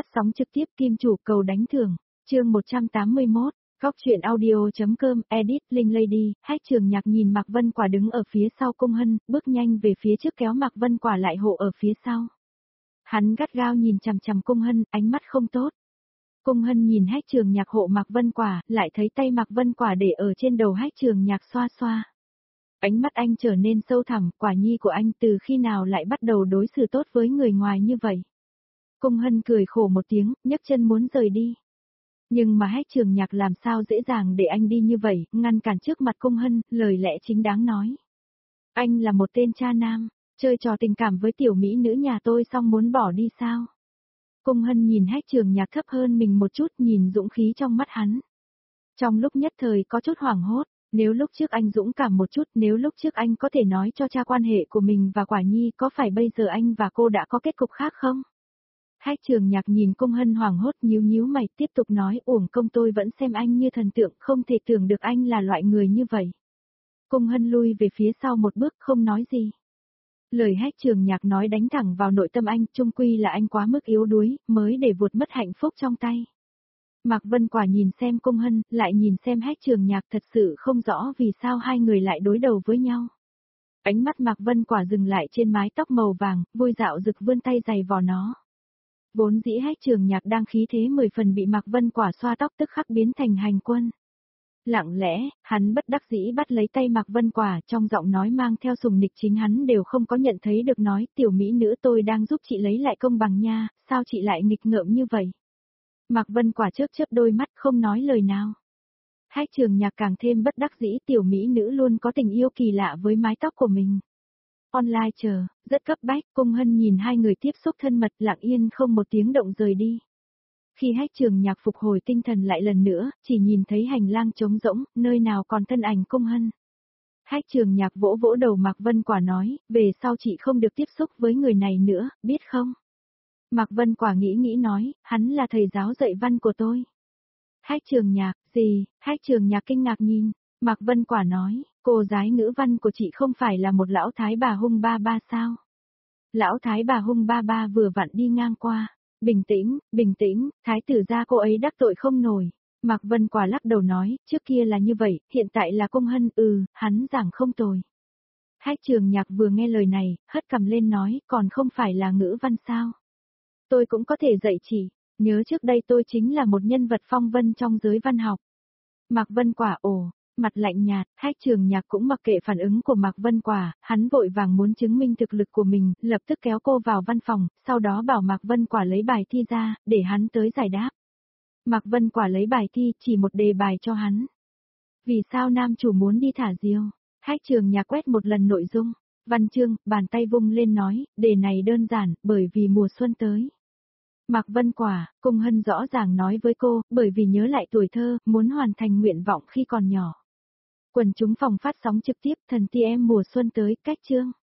Phát sóng trực tiếp Kim Chủ cầu đánh thưởng, chương 181, Góc truyện audio.com, edit, Linh Lady, Hách Trường Nhạc nhìn Mạc Vân Quả đứng ở phía sau Cung Hân, bước nhanh về phía trước kéo Mạc Vân Quả lại hộ ở phía sau. Hắn gắt gao nhìn chằm chằm Cung Hân, ánh mắt không tốt. Cung Hân nhìn Hách Trường Nhạc hộ Mạc Vân Quả, lại thấy tay Mạc Vân Quả để ở trên đầu Hách Trường Nhạc xoa xoa. Ánh mắt anh trở nên sâu thẳm, quả nhi của anh từ khi nào lại bắt đầu đối xử tốt với người ngoài như vậy. Cung Hân cười khổ một tiếng, nhấc chân muốn rời đi. Nhưng mà Hách Trường Nhạc làm sao dễ dàng để anh đi như vậy, ngăn cản trước mặt Cung Hân, lời lẽ chính đáng nói. Anh là một tên cha nam, chơi trò tình cảm với tiểu mỹ nữ nhà tôi xong muốn bỏ đi sao? Cung Hân nhìn Hách Trường Nhạc thấp hơn mình một chút, nhìn dũng khí trong mắt hắn. Trong lúc nhất thời có chút hoảng hốt, nếu lúc trước anh dũng cảm một chút, nếu lúc trước anh có thể nói cho cha quan hệ của mình và Quả Nhi, có phải bây giờ anh và cô đã có kết cục khác không? Hách Trường Nhạc nhìn Cung Hân hoảng hốt, nhíu nhíu mày, tiếp tục nói, uổng công tôi vẫn xem anh như thần tượng, không thể tưởng được anh là loại người như vậy. Cung Hân lui về phía sau một bước, không nói gì. Lời Hách Trường Nhạc nói đánh thẳng vào nội tâm anh, chung quy là anh quá mức yếu đuối, mới để vụt mất hạnh phúc trong tay. Mạc Vân Quả nhìn xem Cung Hân, lại nhìn xem Hách Trường Nhạc, thật sự không rõ vì sao hai người lại đối đầu với nhau. Ánh mắt Mạc Vân Quả dừng lại trên mái tóc màu vàng, vui dạo rực vươn tay giày vò nó. Vốn dĩ Hách Trường Nhạc đang khí thế 10 phần bị Mạc Vân Quả xoa tóc tức khắc biến thành hành quân. Lặng lẽ, hắn bất đắc dĩ bắt lấy tay Mạc Vân Quả, trong giọng nói mang theo sùng nịch, chính hắn đều không có nhận thấy được, nói, tiểu mỹ nữ tôi đang giúp chị lấy lại công bằng nha, sao chị lại nghịch ngợm như vậy? Mạc Vân Quả chớp chớp đôi mắt không nói lời nào. Hách Trường Nhạc càng thêm bất đắc dĩ, tiểu mỹ nữ luôn có tình yêu kỳ lạ với mái tóc của mình. Online chờ, rất cấp bách, Cung Hân nhìn hai người tiếp xúc thân mật, lặng yên không một tiếng động rời đi. Khi Hách Trường Nhạc phục hồi tinh thần lại lần nữa, chỉ nhìn thấy hành lang trống rỗng, nơi nào còn thân ảnh Cung Hân. Hách Trường Nhạc vỗ vỗ đầu Mạc Vân Quả nói, về sau chị không được tiếp xúc với người này nữa, biết không? Mạc Vân Quả nghĩ nghĩ nói, hắn là thầy giáo dạy văn của tôi. Hách Trường Nhạc, gì? Hách Trường Nhạc kinh ngạc nhìn. Mạc Vân Quả nói, cô giáo ngữ văn của chị không phải là một lão thái bà hung ba ba sao? Lão thái bà hung ba ba vừa vặn đi ngang qua. Bình tĩnh, thái tử gia cô ấy đắc tội không nổi. Mạc Vân Quả lắc đầu nói, trước kia là như vậy, hiện tại là Cung Hân, hắn giảng không tồi. Hách Trường Nhạc vừa nghe lời này, hất cằm lên nói, còn không phải là ngữ văn sao? Tôi cũng có thể dạy chị, nhớ trước đây tôi chính là một nhân vật phong vân trong giới văn học. Mạc Vân Quả mặt lạnh nhạt, Hách Trường Nhạc cũng mặc kệ phản ứng của Mạc Vân Quả, hắn vội vàng muốn chứng minh thực lực của mình, lập tức kéo cô vào văn phòng, sau đó bảo Mạc Vân Quả lấy bài thi ra, để hắn tới giải đáp. Mạc Vân Quả lấy bài thi, chỉ một đề bài cho hắn. Vì sao nam chủ muốn đi thả diều? Hách Trường Nhạc quét một lần nội dung, văn chương, bàn tay vung lên nói, đề này đơn giản, bởi vì mùa xuân tới. Mạc Vân Quả, Cung Hân rõ ràng nói với cô, bởi vì nhớ lại tuổi thơ, muốn hoàn thành nguyện vọng khi còn nhỏ. Quần chúng phòng phát sóng trực tiếp, thần ti em mùa xuân tới, cách chương.